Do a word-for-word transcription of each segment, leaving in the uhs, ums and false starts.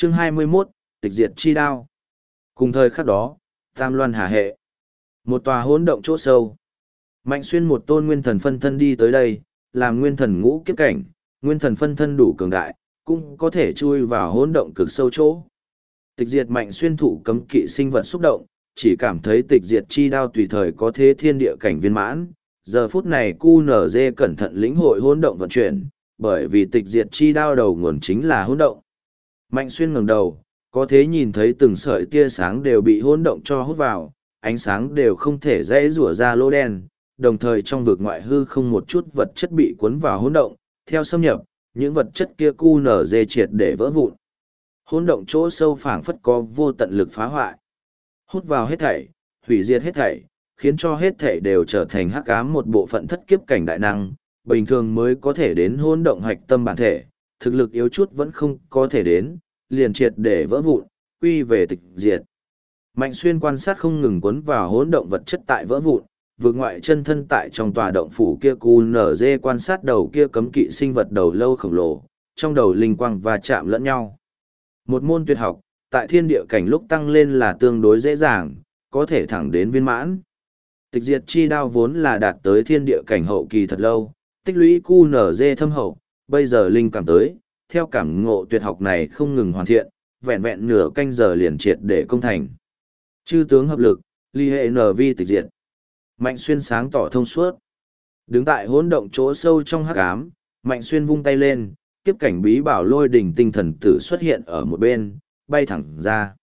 Chương hai mươi mốt, tịch diệt chi đao. Cùng thời khắc đó, Tam Loan Hà hệ. Một tòa hỗn động chỗ sâu. Mạnh Xuyên một tôn nguyên thần phân thân đi tới đây, làm nguyên thần ngũ kiếp cảnh, nguyên thần phân thân đủ cường đại, cũng có thể chui vào hỗn động cực sâu chỗ. Tịch diệt Mạnh Xuyên thụ cấm kỵ sinh vật xúc động, chỉ cảm thấy tịch diệt chi đao tùy thời có thế thiên địa cảnh viên mãn. Giờ phút này cu nở dê cẩn thận lĩnh hội hỗn động vận chuyển, bởi vì tịch diệt chi đao đầu nguồn chính là hỗn động. Mạnh Xuyên ngẩng đầu, có thế nhìn thấy từng sợi tia sáng đều bị hỗn động cho hút vào, ánh sáng đều không thể dễ rủa ra lỗ đen, đồng thời trong vực ngoại hư không một chút vật chất bị cuốn vào hỗn động, theo xâm nhập, những vật chất kia cu nở dê triệt để vỡ vụn. Hỗn động chỗ sâu phảng phất có vô tận lực phá hoại. Hút vào hết thảy, hủy diệt hết thảy, khiến cho hết thảy đều trở thành hắc ám một bộ phận thất kiếp cảnh đại năng, bình thường mới có thể đến hỗn động hạch tâm bản thể, thực lực yếu chút vẫn không có thể đến, liền triệt để vỡ vụn, quy về tịch diệt. Mạnh Xuyên quan sát không ngừng cuốn vào hỗn động vật chất tại vỡ vụn, vượt ngoại chân thân tại trong tòa động phủ kia cu nở dê quan sát đầu kia cấm kỵ sinh vật đầu lâu khổng lồ, trong đầu linh quang và chạm lẫn nhau. Một môn tuyệt học, tại thiên địa cảnh lúc tăng lên là tương đối dễ dàng, có thể thẳng đến viên mãn. Tịch diệt chi đao vốn là đạt tới thiên địa cảnh hậu kỳ thật lâu, tích lũy cu nở dê thâm hậu, bây giờ linh cảm tới, theo cảm ngộ tuyệt học này không ngừng hoàn thiện, vẹn vẹn nửa canh giờ liền triệt để công thành. Chư tướng hợp lực, ly hệ nở vi tịch diệt. Mạnh Xuyên sáng tỏ thông suốt. Đứng tại hỗn động chỗ sâu trong hắc ám, Mạnh Xuyên vung tay lên, kiếp cảnh bí bảo lôi đỉnh tinh thần tử xuất hiện ở một bên, bay thẳng ra.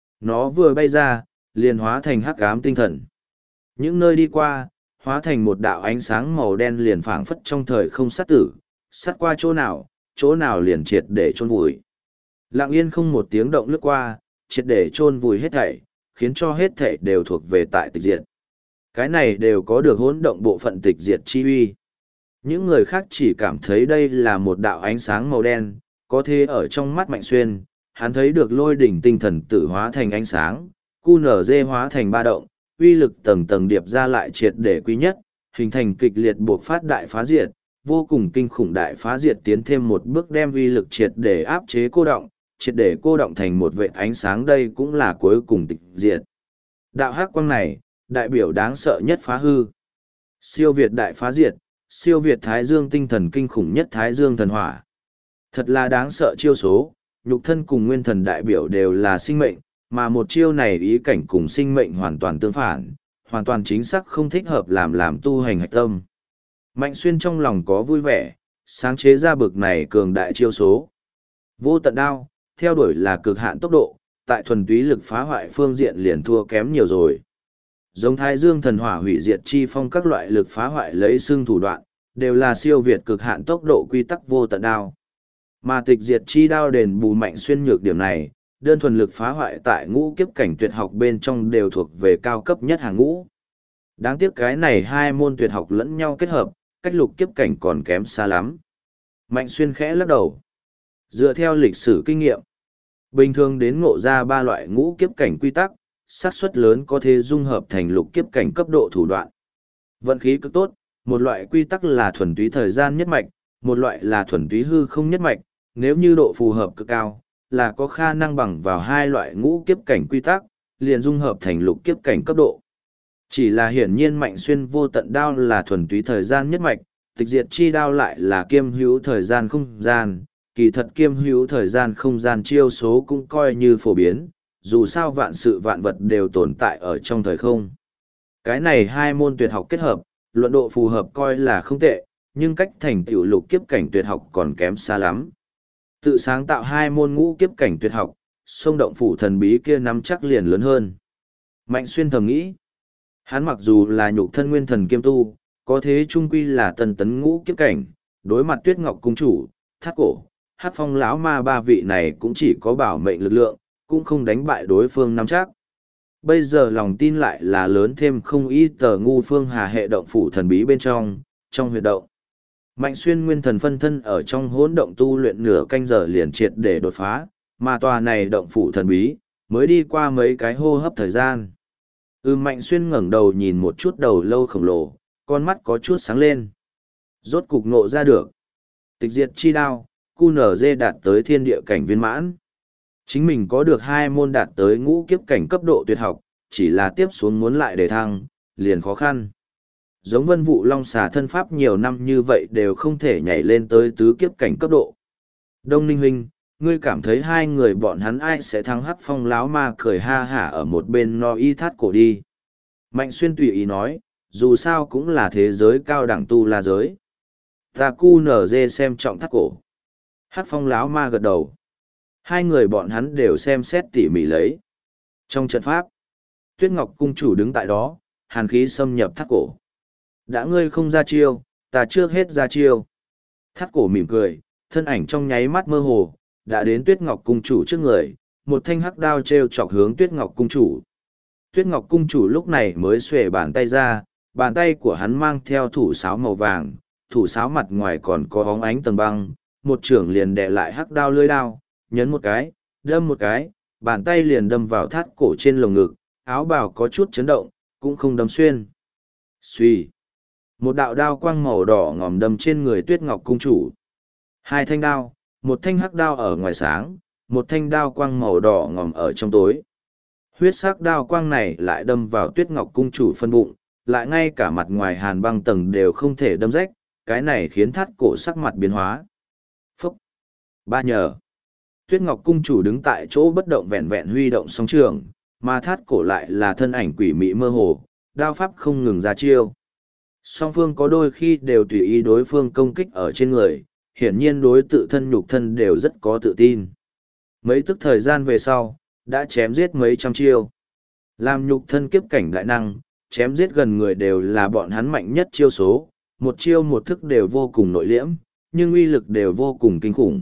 Nó vừa bay ra, liền hóa thành hắc ám tinh thần. Những nơi đi qua, hóa thành một đạo ánh sáng màu đen liền phảng phất trong thời không sát tử, sát qua chỗ nào, chỗ nào liền triệt để chôn vùi. Lặng yên không một tiếng động lướt qua, triệt để chôn vùi hết thảy, khiến cho hết thảy đều thuộc về tại tịch diệt. Cái này đều có được hỗn động bộ phận tịch diệt chi uy. Những người khác chỉ cảm thấy đây là một đạo ánh sáng màu đen, có thế ở trong mắt Mạnh Xuyên, hắn thấy được lôi đỉnh tinh thần tử hóa thành ánh sáng, cu nở dê hóa thành ba động, uy lực tầng tầng điệp ra lại triệt để quý nhất, hình thành kịch liệt buộc phát đại phá diệt, vô cùng kinh khủng đại phá diệt tiến thêm một bước đem uy lực triệt để áp chế cô động, triệt để cô động thành một vệt ánh sáng, đây cũng là cuối cùng tịch diệt. Đạo hắc quang này, đại biểu đáng sợ nhất phá hư. Siêu việt đại phá diệt, siêu việt thái dương tinh thần kinh khủng nhất thái dương thần hỏa. Thật là đáng sợ chiêu số, nhục thân cùng nguyên thần đại biểu đều là sinh mệnh, mà một chiêu này ý cảnh cùng sinh mệnh hoàn toàn tương phản, hoàn toàn chính xác không thích hợp làm làm tu hành hạch tâm. Mạnh Xuyên trong lòng có vui vẻ, sáng chế ra bực này cường đại chiêu số. Vô tận đao, theo đuổi là cực hạn tốc độ, tại thuần túy lực phá hoại phương diện liền thua kém nhiều rồi. Giống thái dương thần hỏa hủy diệt chi phong các loại lực phá hoại lấy xương thủ đoạn, đều là siêu việt cực hạn tốc độ quy tắc vô tận đao. Mà tịch diệt chi đao đền bù Mạnh Xuyên nhược điểm này, đơn thuần lực phá hoại tại ngũ kiếp cảnh tuyệt học bên trong đều thuộc về cao cấp nhất hàng ngũ. Đáng tiếc cái này hai môn tuyệt học lẫn nhau kết hợp, cách lục kiếp cảnh còn kém xa lắm. Mạnh Xuyên khẽ lắc đầu. Dựa theo lịch sử kinh nghiệm, bình thường đến ngộ ra ba loại ngũ kiếp cảnh quy tắc, xác suất lớn có thể dung hợp thành lục kiếp cảnh cấp độ thủ đoạn. Vận khí cực tốt, một loại quy tắc là thuần túy thời gian nhất mạch, một loại là thuần túy hư không nhất mạch, nếu như độ phù hợp cực cao, là có khả năng bằng vào hai loại ngũ kiếp cảnh quy tắc, liền dung hợp thành lục kiếp cảnh cấp độ. Chỉ là hiển nhiên Mạnh Xuyên vô tận đao là thuần túy thời gian nhất mạch, tịch diệt chi đao lại là kiêm hữu thời gian không gian, kỳ thật kiêm hữu thời gian không gian chiêu số cũng coi như phổ biến, dù sao vạn sự vạn vật đều tồn tại ở trong thời không. Cái này hai môn tuyệt học kết hợp, luận độ phù hợp coi là không tệ, nhưng cách thành tựu lục kiếp cảnh tuyệt học còn kém xa lắm. Tự sáng tạo hai môn ngũ kiếp cảnh tuyệt học, sông động phủ thần bí kia nắm chắc liền lớn hơn. Mạnh Xuyên thầm nghĩ, hắn mặc dù là nhục thân nguyên thần kiêm tu, có thế trung quy là tần tấn ngũ kiếp cảnh, đối mặt Tuyết Ngọc cung chủ, Thác Cổ, Hát Phong lão ma ba vị này cũng chỉ có bảo mệnh lực lượng, cũng không đánh bại đối phương nắm chắc. Bây giờ lòng tin lại là lớn thêm không ít tờ ngu phương hà hệ động phủ thần bí bên trong, trong huyệt động. Mạnh Xuyên nguyên thần phân thân ở trong hỗn động tu luyện nửa canh giờ liền triệt để đột phá, mà tòa này động phủ thần bí, mới đi qua mấy cái hô hấp thời gian. Ừ Mạnh Xuyên ngẩng đầu nhìn một chút đầu lâu khổng lồ, con mắt có chút sáng lên. Rốt cục ngộ ra được. Tịch diệt chi đao, cu nở dê đạt tới thiên địa cảnh viên mãn. Chính mình có được hai môn đạt tới ngũ kiếp cảnh cấp độ tuyệt học, chỉ là tiếp xuống muốn lại để thăng, liền khó khăn. Giống Vân Vụ Long xà thân pháp nhiều năm như vậy đều không thể nhảy lên tới tứ kiếp cảnh cấp độ. Đông Ninh huynh, ngươi cảm thấy hai người bọn hắn ai sẽ thắng? Hắc Phong láo ma cười ha hả ở một bên no y thắt cổ đi. Mạnh Xuyên tùy ý nói, dù sao cũng là thế giới cao đẳng tu la giới. Ta cu nở dê xem trọng thắt cổ. Hắc Phong láo ma gật đầu. Hai người bọn hắn đều xem xét tỉ mỉ lấy. Trong trận pháp, Tuyết Ngọc cung chủ đứng tại đó, hàn khí xâm nhập thắt cổ. Đã ngươi không ra chiêu, ta trước hết ra chiêu. Thắt cổ mỉm cười, thân ảnh trong nháy mắt mơ hồ, đã đến Tuyết Ngọc cung chủ trước người, một thanh hắc đao treo chọc hướng Tuyết Ngọc cung chủ. Tuyết Ngọc cung chủ lúc này mới xuề bàn tay ra, bàn tay của hắn mang theo thủ sáo màu vàng, thủ sáo mặt ngoài còn có bóng ánh tầng băng, một trưởng liền đè lại hắc đao lưỡi đao, nhấn một cái, đâm một cái, bàn tay liền đâm vào thắt cổ trên lồng ngực, áo bào có chút chấn động, cũng không đâm xuyên. Xuy. Một đạo đao quang màu đỏ ngòm đâm trên người Tuyết Ngọc cung chủ. Hai thanh đao, một thanh hắc đao ở ngoài sáng, một thanh đao quang màu đỏ ngòm ở trong tối. Huyết sắc đao quang này lại đâm vào Tuyết Ngọc cung chủ phân bụng, lại ngay cả mặt ngoài hàn băng tầng đều không thể đâm rách, cái này khiến thắt cổ sắc mặt biến hóa. Phúc! Ba nhờ! Tuyết Ngọc cung chủ đứng tại chỗ bất động vẹn vẹn huy động song trường, mà thắt cổ lại là thân ảnh quỷ mị mơ hồ, đao pháp không ngừng ra chiêu. Song phương có đôi khi đều tùy ý đối phương công kích ở trên người, hiển nhiên đối tự thân nhục thân đều rất có tự tin. Mấy tức thời gian về sau, đã chém giết mấy trăm chiêu. Làm nhục thân kiếp cảnh đại năng, chém giết gần người đều là bọn hắn mạnh nhất chiêu số, một chiêu một thức đều vô cùng nội liễm, nhưng uy lực đều vô cùng kinh khủng.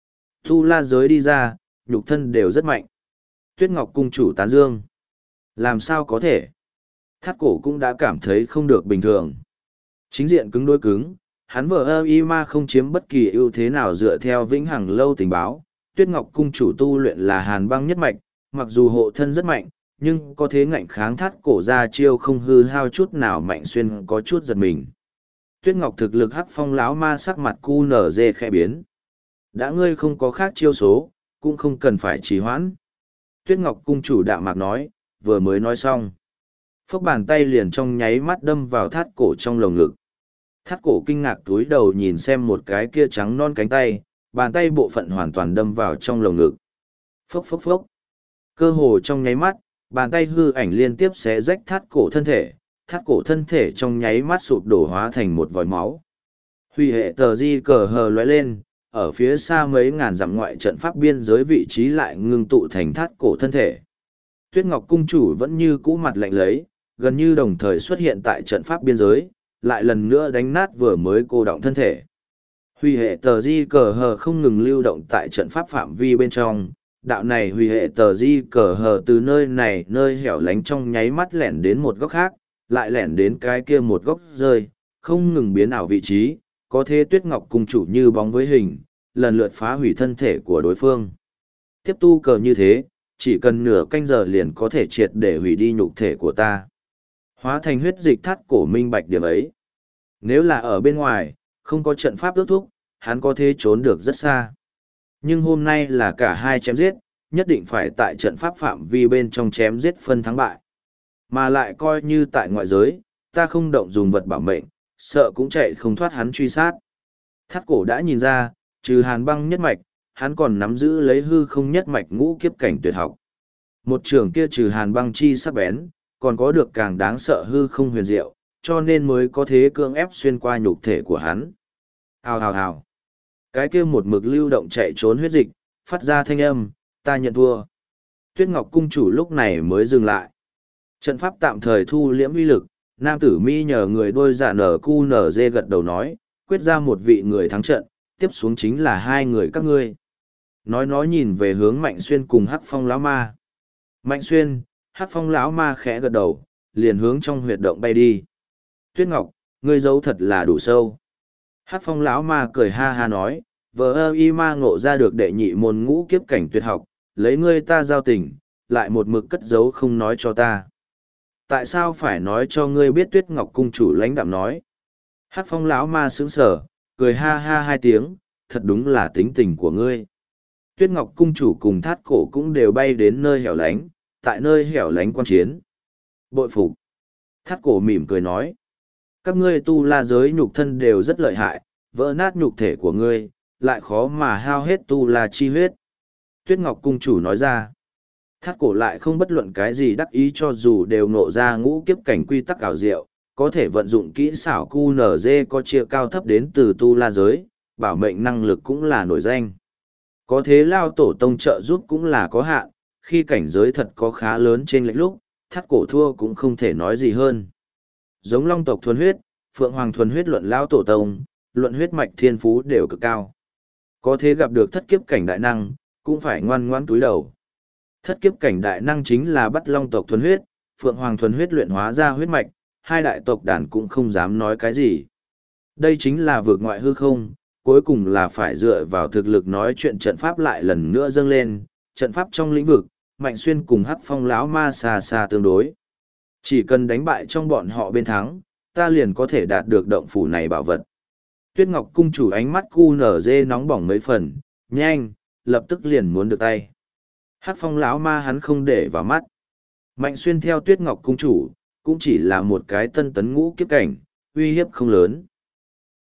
Tu la giới đi ra, nhục thân đều rất mạnh. Tuyết Ngọc cung chủ tán dương. Làm sao có thể? Thắt cổ cũng đã cảm thấy không được bình thường. Chính diện cứng đối cứng, hắn vờ ơ y ma không chiếm bất kỳ ưu thế nào dựa theo vĩnh hằng lâu tình báo. Tuyết Ngọc cung chủ tu luyện là hàn băng nhất mạch, mặc dù hộ thân rất mạnh, nhưng có thế ngạnh kháng thắt cổ ra chiêu không hư hao chút nào. Mạnh Xuyên có chút giật mình. Tuyết Ngọc thực lực Hắc Phong láo ma sắc mặt cu nở dê khẽ biến. Đã ngươi không có khác chiêu số, cũng không cần phải trì hoãn. Tuyết Ngọc cung chủ đạm mạc nói, vừa mới nói xong. Phốc bàn tay liền trong nháy mắt đâm vào thắt cổ trong lồng ngực. Thắt cổ kinh ngạc túi đầu nhìn xem một cái kia trắng non cánh tay, bàn tay bộ phận hoàn toàn đâm vào trong lồng ngực. Phốc phốc phốc. Cơ hồ trong nháy mắt, bàn tay hư ảnh liên tiếp xé rách thắt cổ thân thể, thắt cổ thân thể trong nháy mắt sụp đổ hóa thành một vòi máu. Huy hệ tờ di cờ hờ lóe lên, ở phía xa mấy ngàn dặm ngoại trận pháp biên giới vị trí lại ngưng tụ thành thắt cổ thân thể. Tuyết Ngọc cung chủ vẫn như cũ mặt lạnh lấy, gần như đồng thời xuất hiện tại trận pháp biên giới, lại lần nữa đánh nát vừa mới cô động thân thể. Huy hệ tờ di cờ hờ không ngừng lưu động tại trận pháp phạm vi bên trong, đạo này huy hệ tờ di cờ hờ từ nơi này nơi hẻo lánh trong nháy mắt lẻn đến một góc khác, lại lẻn đến cái kia một góc rơi, không ngừng biến ảo vị trí, có thế Tuyết Ngọc cung chủ như bóng với hình, lần lượt phá hủy thân thể của đối phương. Tiếp tu cờ như thế, chỉ cần nửa canh giờ liền có thể triệt để hủy đi nhục thể của ta. Hóa thành huyết dịch thắt cổ minh bạch điểm ấy. Nếu là ở bên ngoài, không có trận pháp ước thúc, hắn có thể trốn được rất xa. Nhưng hôm nay là cả hai chém giết, nhất định phải tại trận pháp phạm vi bên trong chém giết phân thắng bại. Mà lại coi như tại ngoại giới, ta không động dùng vật bảo mệnh, sợ cũng chạy không thoát hắn truy sát. Thắt cổ đã nhìn ra, trừ hàn băng nhất mạch, hắn còn nắm giữ lấy hư không nhất mạch ngũ kiếp cảnh tuyệt học. Một trường kia trừ hàn băng chi sắc bén, còn có được càng đáng sợ hư không huyền diệu, cho nên mới có thế cưỡng ép xuyên qua nhục thể của hắn. Hào hào hào. Cái kia một mực lưu động chạy trốn huyết dịch, phát ra thanh âm, ta nhận thua. Tuyết Ngọc cung chủ lúc này mới dừng lại. Trận pháp tạm thời thu liễm uy lực, nam tử mi nhờ người đôi giả nở cu nở dê gật đầu nói, quyết ra một vị người thắng trận, tiếp xuống chính là hai người các ngươi. Nói nói nhìn về hướng Mạnh Xuyên cùng Hắc Phong lão ma. Mạnh Xuyên, Hắc Phong lão ma khẽ gật đầu, liền hướng trong huyệt động bay đi. Tuyết Ngọc, ngươi giấu thật là đủ sâu. Hắc Phong lão ma cười ha ha nói, vờ ơ y ma ngộ ra được đệ nhị môn ngũ kiếp cảnh tuyệt học, lấy ngươi ta giao tình, lại một mực cất giấu không nói cho ta. Tại sao phải nói cho ngươi biết? Tuyết Ngọc cung chủ lãnh đạm nói. Hắc Phong lão ma sững sờ, cười ha ha hai tiếng, thật đúng là tính tình của ngươi. Tuyết Ngọc Cung chủ cùng thát cổ cũng đều bay đến nơi hẻo lánh, tại nơi hẻo lánh quan chiến. Bội phục. Thát cổ mỉm cười nói. Các ngươi tu la giới nhục thân đều rất lợi hại, vỡ nát nhục thể của ngươi, lại khó mà hao hết tu la chi huyết. Tuyết Ngọc Cung chủ nói ra. Thát cổ lại không bất luận cái gì đắc ý, cho dù đều nộ ra ngũ kiếp cảnh quy tắc ảo diệu, có thể vận dụng kỹ xảo cu nở dê có chia cao thấp đến từ tu la giới, bảo mệnh năng lực cũng là nổi danh. Có thế lao tổ tông trợ giúp cũng là có hạn, khi cảnh giới thật có khá lớn trên lệch lúc, thắt cổ thua cũng không thể nói gì hơn. Giống long tộc thuần huyết, phượng hoàng thuần huyết luận lao tổ tông, luận huyết mạch thiên phú đều cực cao. Có thế gặp được thất kiếp cảnh đại năng, cũng phải ngoan ngoãn túi đầu. Thất kiếp cảnh đại năng chính là bắt long tộc thuần huyết, phượng hoàng thuần huyết luyện hóa ra huyết mạch, hai đại tộc đàn cũng không dám nói cái gì. Đây chính là vượt ngoại hư không, cuối cùng là phải dựa vào thực lực nói chuyện trận pháp lại lần nữa dâng lên, trận pháp trong lĩnh vực, Mạnh Xuyên cùng Hắc Phong lão ma xa xa tương đối. Chỉ cần đánh bại trong bọn họ bên thắng, ta liền có thể đạt được động phủ này bảo vật. Tuyết Ngọc cung chủ ánh mắt cu nở dê nóng bỏng mấy phần, nhanh, lập tức liền muốn được tay. Hắc Phong lão ma hắn không để vào mắt. Mạnh Xuyên theo Tuyết Ngọc cung chủ, cũng chỉ là một cái tân tấn ngũ kiếp cảnh, uy hiếp không lớn.